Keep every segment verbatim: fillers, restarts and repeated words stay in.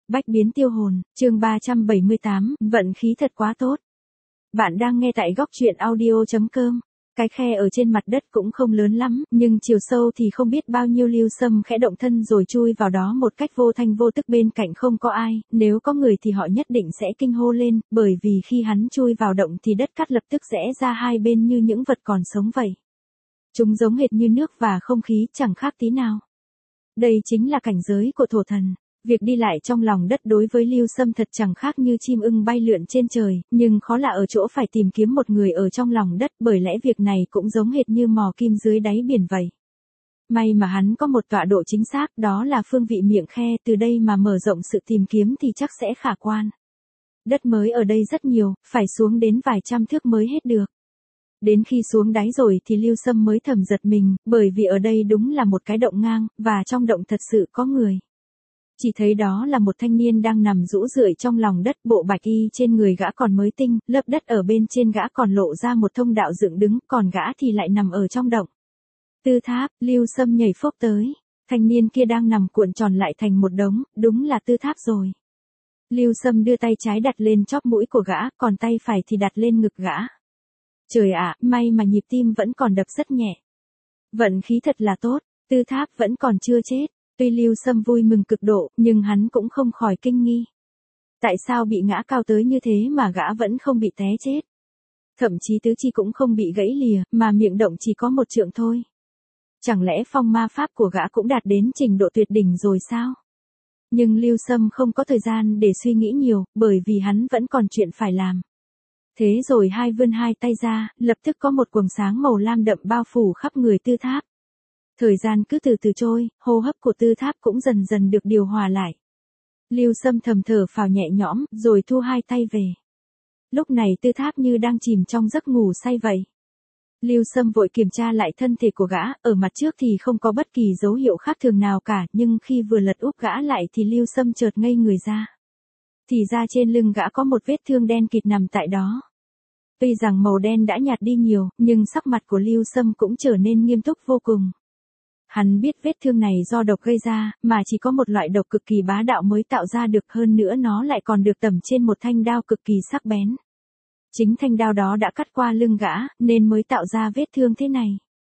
Bách biến tiêu hồn, chương ba trăm bảy mươi tám, vận khí thật quá tốt. Bạn đang nghe tại góc truyện audio chấm com. Cái khe ở trên mặt đất cũng không lớn lắm, nhưng chiều sâu thì không biết bao nhiêu. Lưu Sâm khẽ động thân rồi chui vào đó một cách vô thanh vô tức, bên cạnh không có ai, nếu có người thì họ nhất định sẽ kinh hô lên, bởi vì khi hắn chui vào động thì đất cát lập tức rẽ ra hai bên như những vật còn sống vậy. Chúng giống hệt như nước và không khí, chẳng khác tí nào. Đây chính là cảnh giới của thổ thần. Việc đi lại trong lòng đất đối với Lưu Sâm thật chẳng khác như chim ưng bay lượn trên trời, nhưng khó là ở chỗ phải tìm kiếm một người ở trong lòng đất, bởi lẽ việc này cũng giống hệt như mò kim dưới đáy biển vậy. May mà hắn có một tọa độ chính xác, đó là phương vị miệng khe, từ đây mà mở rộng sự tìm kiếm thì chắc sẽ khả quan. Đất mới ở đây rất nhiều, phải xuống đến vài trăm thước mới hết được. Đến khi xuống đáy rồi thì Lưu Sâm mới thầm giật mình, bởi vì ở đây đúng là một cái động ngang, và trong động thật sự có người. Chỉ thấy đó là một thanh niên đang nằm rũ rượi trong lòng đất, bộ bạch y trên người gã còn mới tinh, lớp đất ở bên trên gã còn lộ ra một thông đạo dựng đứng, còn gã thì lại nằm ở trong động. Tư tháp, Lưu Sâm nhảy phốc tới. Thanh niên kia đang nằm cuộn tròn lại thành một đống, đúng là tư tháp rồi. Lưu Sâm đưa tay trái đặt lên chóp mũi của gã, còn tay phải thì đặt lên ngực gã. Trời ạ, may mà nhịp tim vẫn còn đập rất nhẹ. Vận khí thật là tốt, tư tháp vẫn còn chưa chết. Tuy Lưu Sâm vui mừng cực độ, nhưng hắn cũng không khỏi kinh nghi. Tại sao bị ngã cao tới như thế mà gã vẫn không bị té chết? Thậm chí tứ chi cũng không bị gãy lìa, mà miệng động chỉ có một trượng thôi. Chẳng lẽ phong ma pháp của gã cũng đạt đến trình độ tuyệt đỉnh rồi sao? Nhưng Lưu Sâm không có thời gian để suy nghĩ nhiều, bởi vì hắn vẫn còn chuyện phải làm. Thế rồi hai vươn hai tay ra, lập tức có một quầng sáng màu lam đậm bao phủ khắp người tư tháp. Thời gian cứ từ từ trôi, hô hấp của tư tháp cũng dần dần được điều hòa lại. Lưu Sâm thầm thở phào nhẹ nhõm, rồi thu hai tay về. Lúc này tư tháp như đang chìm trong giấc ngủ say vậy. Lưu Sâm vội kiểm tra lại thân thể của gã, ở mặt trước thì không có bất kỳ dấu hiệu khác thường nào cả, nhưng khi vừa lật úp gã lại thì Lưu Sâm chợt ngây người ra. Thì ra trên lưng gã có một vết thương đen kịt nằm tại đó. Tuy rằng màu đen đã nhạt đi nhiều, nhưng sắc mặt của Lưu Sâm cũng trở nên nghiêm túc vô cùng. Hắn biết vết thương này do độc gây ra, mà chỉ có một loại độc cực kỳ bá đạo mới tạo ra được, hơn nữa nó lại còn được tẩm trên một thanh đao cực kỳ sắc bén. Chính thanh đao đó đã cắt qua lưng gã, nên mới tạo ra vết thương thế này.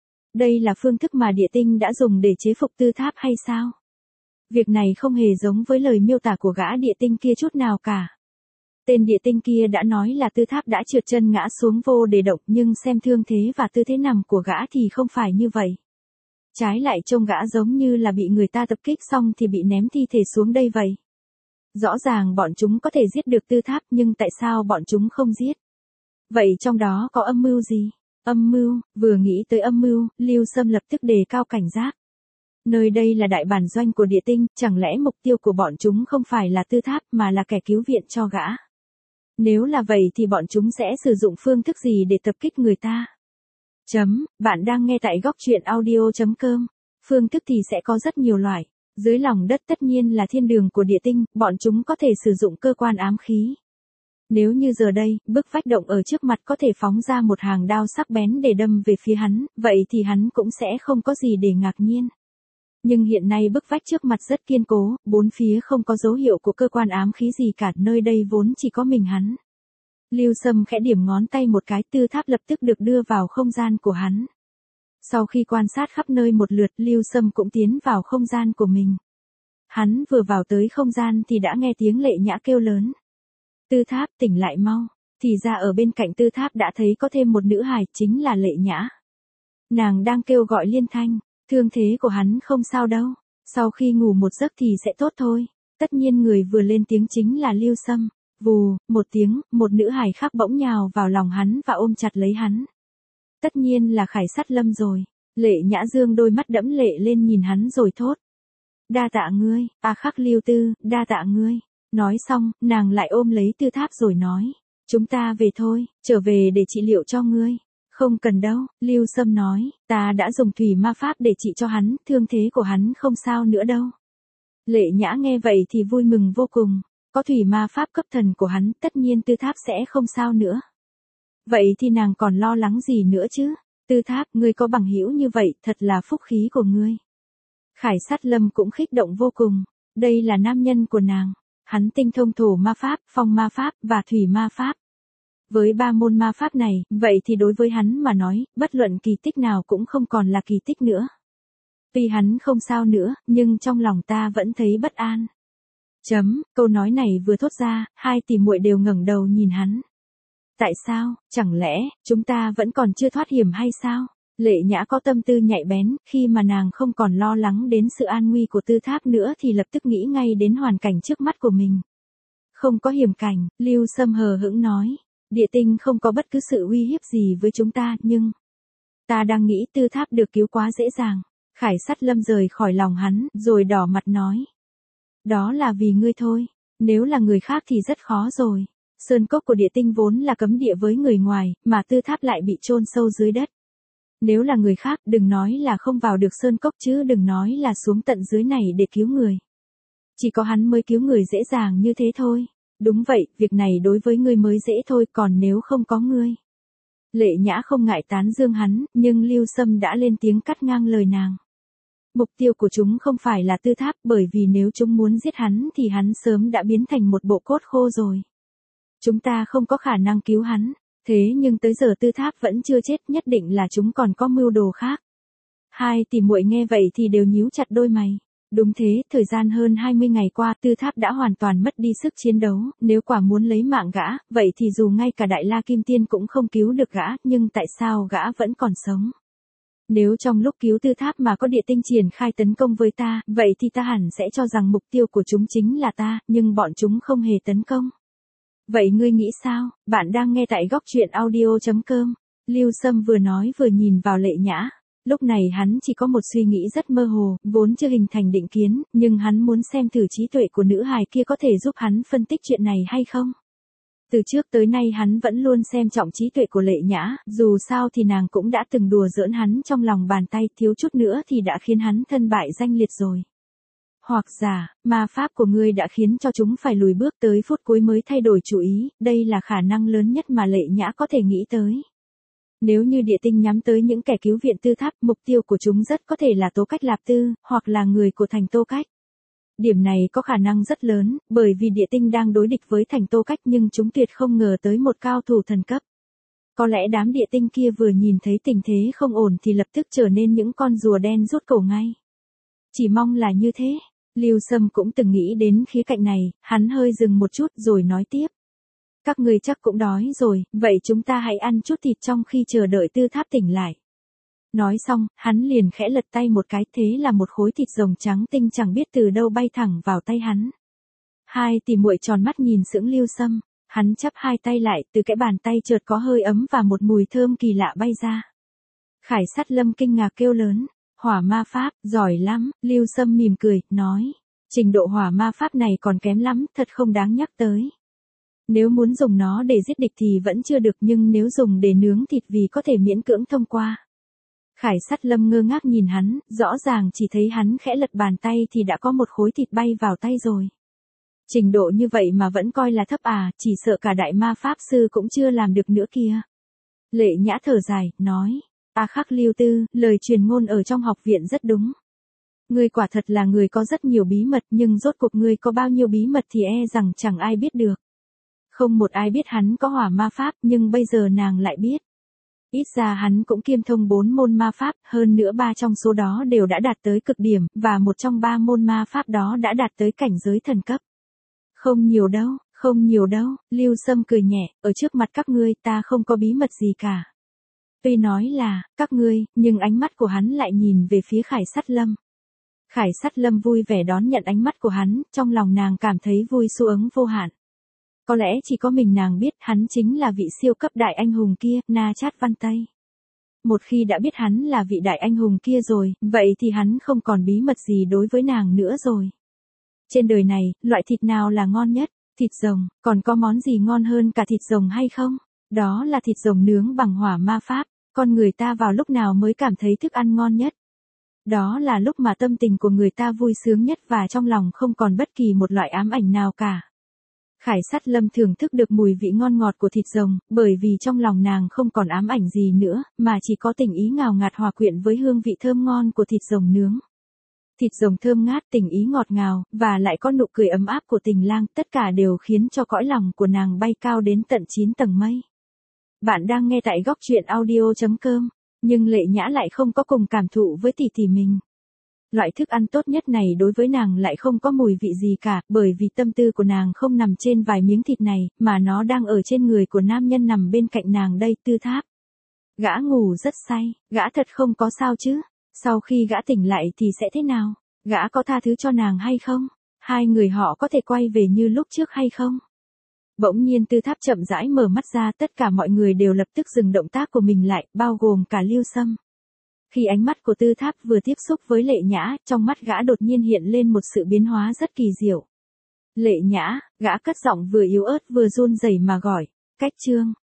Đây là phương thức mà địa tinh đã dùng để chế phục tư tháp hay sao? Việc này không hề giống với lời miêu tả của gã địa tinh kia chút nào cả. Tên địa tinh kia đã nói là tư tháp đã trượt chân ngã xuống vô để động, nhưng xem thương thế và tư thế nằm của gã thì không phải như vậy. Trái lại trông gã giống như là bị người ta tập kích xong thì bị ném thi thể xuống đây vậy. Rõ ràng bọn chúng có thể giết được tư tháp, nhưng tại sao bọn chúng không giết? Vậy trong đó có âm mưu gì? Âm mưu, vừa nghĩ tới âm mưu, Lưu Sâm lập tức đề cao cảnh giác. Nơi đây là đại bản doanh của địa tinh, chẳng lẽ mục tiêu của bọn chúng không phải là tư tháp mà là kẻ cứu viện cho gã? Nếu là vậy thì bọn chúng sẽ sử dụng phương thức gì để tập kích người ta? Chấm, bạn đang nghe tại góc truyện audio chấm com. Phương thức thì sẽ có rất nhiều loại. Dưới lòng đất tất nhiên là thiên đường của địa tinh, bọn chúng có thể sử dụng cơ quan ám khí. Nếu như giờ đây, bức vách động ở trước mặt có thể phóng ra một hàng đao sắc bén để đâm về phía hắn, vậy thì hắn cũng sẽ không có gì để ngạc nhiên. Nhưng hiện nay bức vách trước mặt rất kiên cố, bốn phía không có dấu hiệu của cơ quan ám khí gì cả, nơi đây vốn chỉ có mình hắn. Lưu Sâm khẽ điểm ngón tay một cái, tư tháp lập tức được đưa vào không gian của hắn. Sau khi quan sát khắp nơi một lượt, Lưu Sâm cũng tiến vào không gian của mình. Hắn vừa vào tới không gian thì đã nghe tiếng Lệ Nhã kêu lớn. Tư tháp, tỉnh lại mau. Thì ra ở bên cạnh tư tháp đã thấy có thêm một nữ hài, chính là Lệ Nhã. Nàng đang kêu gọi liên thanh, thương thế của hắn không sao đâu. Sau khi ngủ một giấc thì sẽ tốt thôi. Tất nhiên người vừa lên tiếng chính là Lưu Sâm. Vù, một tiếng, một nữ hài khác bỗng nhào vào lòng hắn và ôm chặt lấy hắn. Tất nhiên là Khải Sát Lâm rồi. Lệ Nhã dương đôi mắt đẫm lệ lên nhìn hắn rồi thốt. Đa tạ ngươi, a khắc Lưu Tư, đa tạ ngươi. Nói xong, nàng lại ôm lấy tư tháp rồi nói. Chúng ta về thôi, trở về để trị liệu cho ngươi. Không cần đâu, Lưu Sâm nói, ta đã dùng thủy ma pháp để trị cho hắn, thương thế của hắn không sao nữa đâu. Lệ Nhã nghe vậy thì vui mừng vô cùng. Có thủy ma pháp cấp thần của hắn, tất nhiên tư tháp sẽ không sao nữa. Vậy thì nàng còn lo lắng gì nữa chứ? Tư tháp, ngươi có bằng hữu như vậy, thật là phúc khí của ngươi. Khải Sát Lâm cũng khích động vô cùng. Đây là nam nhân của nàng. Hắn tinh thông thổ ma pháp, phong ma pháp, và thủy ma pháp. Với ba môn ma pháp này, vậy thì đối với hắn mà nói, bất luận kỳ tích nào cũng không còn là kỳ tích nữa. Tuy hắn không sao nữa, nhưng trong lòng ta vẫn thấy bất an. Chấm, câu nói này vừa thốt ra, hai tỷ muội đều ngẩng đầu nhìn hắn. Tại sao, chẳng lẽ, chúng ta vẫn còn chưa thoát hiểm hay sao? Lệ Nhã có tâm tư nhạy bén, khi mà nàng không còn lo lắng đến sự an nguy của Tư Tháp nữa thì lập tức nghĩ ngay đến hoàn cảnh trước mắt của mình. Không có hiểm cảnh, Lưu Sâm hờ hững nói. Địa tinh không có bất cứ sự uy hiếp gì với chúng ta, nhưng... Ta đang nghĩ Tư Tháp được cứu quá dễ dàng. Khải Sắt Lâm rời khỏi lòng hắn, rồi đỏ mặt nói. Đó là vì ngươi thôi, nếu là người khác thì rất khó rồi. Sơn cốc của địa tinh vốn là cấm địa với người ngoài, mà Tư Tháp lại bị chôn sâu dưới đất. Nếu là người khác, đừng nói là không vào được sơn cốc chứ đừng nói là xuống tận dưới này để cứu người. Chỉ có hắn mới cứu người dễ dàng như thế thôi. Đúng vậy, việc này đối với ngươi mới dễ thôi, còn nếu không có ngươi. Lệ Nhã không ngại tán dương hắn, nhưng Lưu Sâm đã lên tiếng cắt ngang lời nàng. Mục tiêu của chúng không phải là Tư Tháp, bởi vì nếu chúng muốn giết hắn thì hắn sớm đã biến thành một bộ cốt khô rồi. Chúng ta không có khả năng cứu hắn, thế nhưng tới giờ Tư Tháp vẫn chưa chết, nhất định là chúng còn có mưu đồ khác. Hai tỷ muội nghe vậy thì đều nhíu chặt đôi mày. Đúng thế, thời gian hơn hai mươi ngày qua Tư Tháp đã hoàn toàn mất đi sức chiến đấu, nếu quả muốn lấy mạng gã, vậy thì dù ngay cả Đại La Kim Tiên cũng không cứu được gã, nhưng tại sao gã vẫn còn sống? Nếu trong lúc cứu Tư Tháp mà có địa tinh triển khai tấn công với ta, vậy thì ta hẳn sẽ cho rằng mục tiêu của chúng chính là ta, nhưng bọn chúng không hề tấn công. Vậy ngươi nghĩ sao? Bạn đang nghe tại góc truyện audio chấm com. Lưu Sâm vừa nói vừa nhìn vào Lệ Nhã. Lúc này hắn chỉ có một suy nghĩ rất mơ hồ, vốn chưa hình thành định kiến, nhưng hắn muốn xem thử trí tuệ của nữ hài kia có thể giúp hắn phân tích chuyện này hay không. Từ trước tới nay hắn vẫn luôn xem trọng trí tuệ của Lệ Nhã, dù sao thì nàng cũng đã từng đùa giỡn hắn trong lòng bàn tay, thiếu chút nữa thì đã khiến hắn thân bại danh liệt rồi. Hoặc giả, ma pháp của ngươi đã khiến cho chúng phải lùi bước tới phút cuối mới thay đổi chủ ý, đây là khả năng lớn nhất mà Lệ Nhã có thể nghĩ tới. Nếu như địa tinh nhắm tới những kẻ cứu viện Tư Tháp, mục tiêu của chúng rất có thể là Tố Cách Lạp Tư, hoặc là người của thành Tô Cách. Điểm này có khả năng rất lớn, bởi vì địa tinh đang đối địch với thành Tô Cách nhưng chúng tuyệt không ngờ tới một cao thủ thần cấp. Có lẽ đám địa tinh kia vừa nhìn thấy tình thế không ổn thì lập tức trở nên những con rùa đen rút cổ ngay. Chỉ mong là như thế. Lưu Sâm cũng từng nghĩ đến khía cạnh này, hắn hơi dừng một chút rồi nói tiếp. Các người chắc cũng đói rồi, vậy chúng ta hãy ăn chút thịt trong khi chờ đợi Tư Tháp tỉnh lại. Nói xong, hắn liền khẽ lật tay một cái, thế là một khối thịt rồng trắng tinh chẳng biết từ đâu bay thẳng vào tay hắn. Hai tỷ muội tròn mắt nhìn sững Lưu Sâm, hắn chắp hai tay lại, từ cái bàn tay chợt có hơi ấm và một mùi thơm kỳ lạ bay ra. Khải Sắt Lâm kinh ngạc kêu lớn, hỏa ma pháp, giỏi lắm, Lưu Sâm mỉm cười, nói, trình độ hỏa ma pháp này còn kém lắm, thật không đáng nhắc tới. Nếu muốn dùng nó để giết địch thì vẫn chưa được, nhưng nếu dùng để nướng thịt vì có thể miễn cưỡng thông qua. Khải Sắt Lâm ngơ ngác nhìn hắn, rõ ràng chỉ thấy hắn khẽ lật bàn tay thì đã có một khối thịt bay vào tay rồi. Trình độ như vậy mà vẫn coi là thấp à, chỉ sợ cả đại ma pháp sư cũng chưa làm được nữa kia. Lệ Nhã thở dài, nói, A Khắc Lưu Tư, lời truyền ngôn ở trong học viện rất đúng. Ngươi quả thật là người có rất nhiều bí mật, nhưng rốt cuộc ngươi có bao nhiêu bí mật thì e rằng chẳng ai biết được. Không một ai biết hắn có hỏa ma pháp, nhưng bây giờ nàng lại biết. Ít ra hắn cũng kiêm thông bốn môn ma pháp, hơn nữa ba trong số đó đều đã đạt tới cực điểm, và một trong ba môn ma pháp đó đã đạt tới cảnh giới thần cấp. Không nhiều đâu, không nhiều đâu, Lưu Sâm cười nhẹ, ở trước mặt các ngươi ta không có bí mật gì cả. Tuy nói là, các ngươi, nhưng ánh mắt của hắn lại nhìn về phía Khải Sắt Lâm. Khải Sắt Lâm vui vẻ đón nhận ánh mắt của hắn, trong lòng nàng cảm thấy vui sướng vô hạn. Có lẽ chỉ có mình nàng biết hắn chính là vị siêu cấp đại anh hùng kia, Na Chát Văn Tây. Một khi đã biết hắn là vị đại anh hùng kia rồi, vậy thì hắn không còn bí mật gì đối với nàng nữa rồi. Trên đời này, loại thịt nào là ngon nhất? Thịt rồng, còn có món gì ngon hơn cả thịt rồng hay không? Đó là thịt rồng nướng bằng hỏa ma pháp. Con người ta vào lúc nào mới cảm thấy thức ăn ngon nhất? Đó là lúc mà tâm tình của người ta vui sướng nhất và trong lòng không còn bất kỳ một loại ám ảnh nào cả. Khải Sắt Lâm thưởng thức được mùi vị ngon ngọt của thịt rồng, bởi vì trong lòng nàng không còn ám ảnh gì nữa, mà chỉ có tình ý ngào ngạt hòa quyện với hương vị thơm ngon của thịt rồng nướng. Thịt rồng thơm ngát, tình ý ngọt ngào, và lại có nụ cười ấm áp của tình lang, tất cả đều khiến cho cõi lòng của nàng bay cao đến tận chín tầng mây. Bạn đang nghe tại góc truyện audio chấm com, nhưng Lệ Nhã lại không có cùng cảm thụ với tỷ tỷ mình. Loại thức ăn tốt nhất này đối với nàng lại không có mùi vị gì cả, bởi vì tâm tư của nàng không nằm trên vài miếng thịt này, mà nó đang ở trên người của nam nhân nằm bên cạnh nàng đây, Tư Tháp. Gã ngủ rất say, gã thật không có sao chứ? Sau khi gã tỉnh lại thì sẽ thế nào? Gã có tha thứ cho nàng hay không? Hai người họ có thể quay về như lúc trước hay không? Bỗng nhiên Tư Tháp chậm rãi mở mắt ra, tất cả mọi người đều lập tức dừng động tác của mình lại, bao gồm cả Lưu Sâm. Khi ánh mắt của Tư Tháp vừa tiếp xúc với Lệ Nhã, trong mắt gã đột nhiên hiện lên một sự biến hóa rất kỳ diệu. Lệ Nhã, gã cất giọng vừa yếu ớt vừa run rẩy mà gọi, Cách Trương.